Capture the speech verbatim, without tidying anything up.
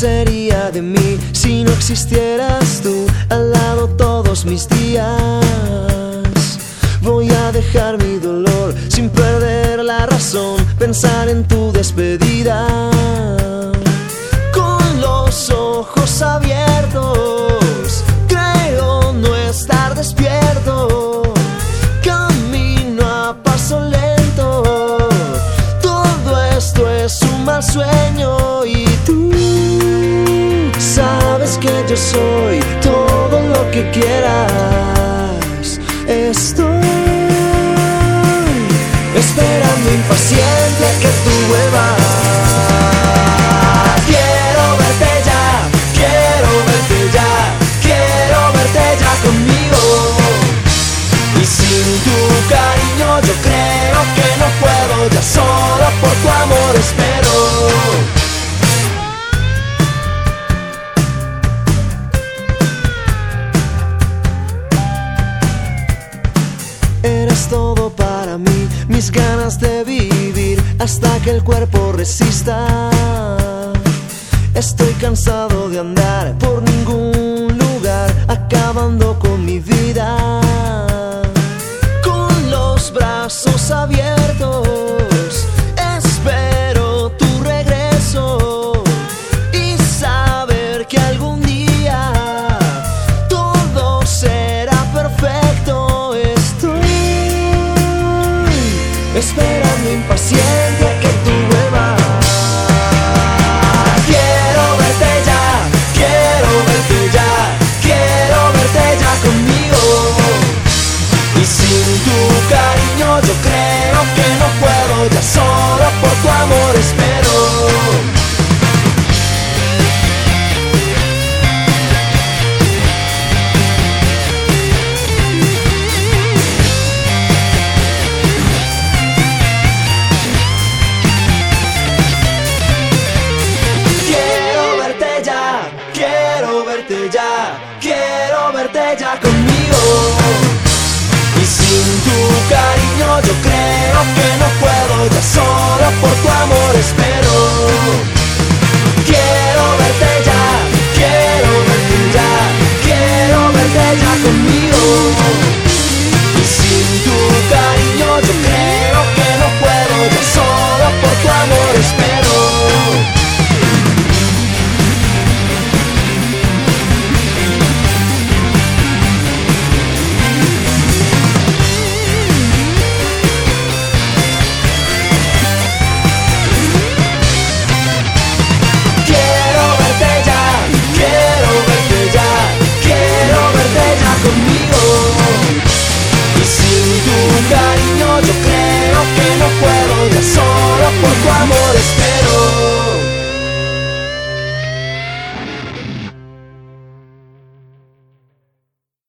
sería de mí si no existieras tú al lado todos mis días? Voy a dejar mi dolor sin perder la razón, pensar en tu despedida. Con los ojos abiertos, creo no estar despierto. Camino a paso lento, todo esto es un mal sueño. Y tú sabes que yo soy todo lo que quieras. Estoy esperando impaciente que tú vuelvas. Quiero verte ya, quiero verte ya, quiero verte ya conmigo. Y sin tu cariño yo creo que no puedo, ya solo por tu amor espero. Eres todo para mí, mis ganas de vivir hasta que el cuerpo resista. Estoy cansado de andar por ningún lugar, acabando con mi vida. Con los brazos abiertos, espero tu regreso y saber que algún día todo será perfecto. Esperando impaciente que tú vuelvas. Quiero verte ya, quiero verte ya, quiero verte ya conmigo. Y sin tu cariño yo creo que no puedo, ya solo por tu amor espero. Ya, quiero verte ya conmigo. Y sin tu cariño yo creo que no puedo, ya solo por tu amor espero.